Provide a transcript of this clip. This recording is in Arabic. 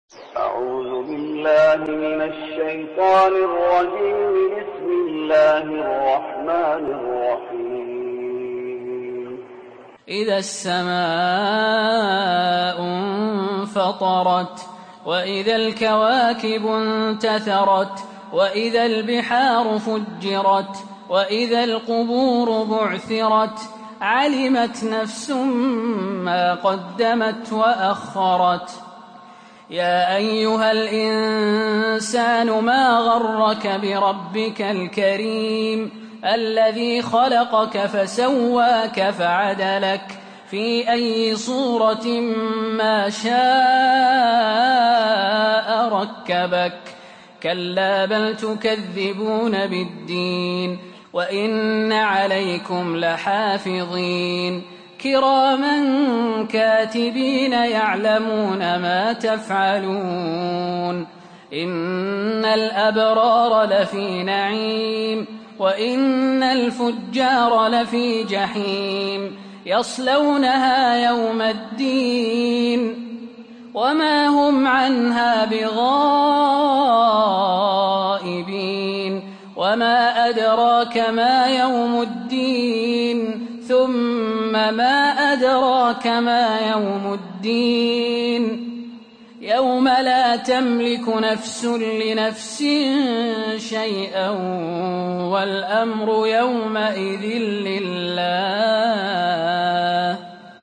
أعوذ بالله من الشيطان الرجيم. بسم الله الرحمن الرحيم. إذا السماء انفطرت وإذا الكواكب انتثرت وإذا البحار فجرت وإذا القبور بعثرت علمت نفس ما قدمت وأخرت. يا أيها الإنسان ما غرك بربك الكريم الذي خلقك فسواك فعدلك في أي صورة ما شاء ركبك. كلا بل تكذبون بالدين وإن عليكم لحافظين كراما كاتبين يعلمون ما تفعلون. إن الأبرار لفي نعيم وإن الفجار لفي جحيم يصلونها يوم الدين وما هم عنها بغائبين. وما أدراك ما يوم الدين ثم ما أدراك ما يوم الدين يوم لا تملك نفس لنفس شيئا والأمر يومئذ لله.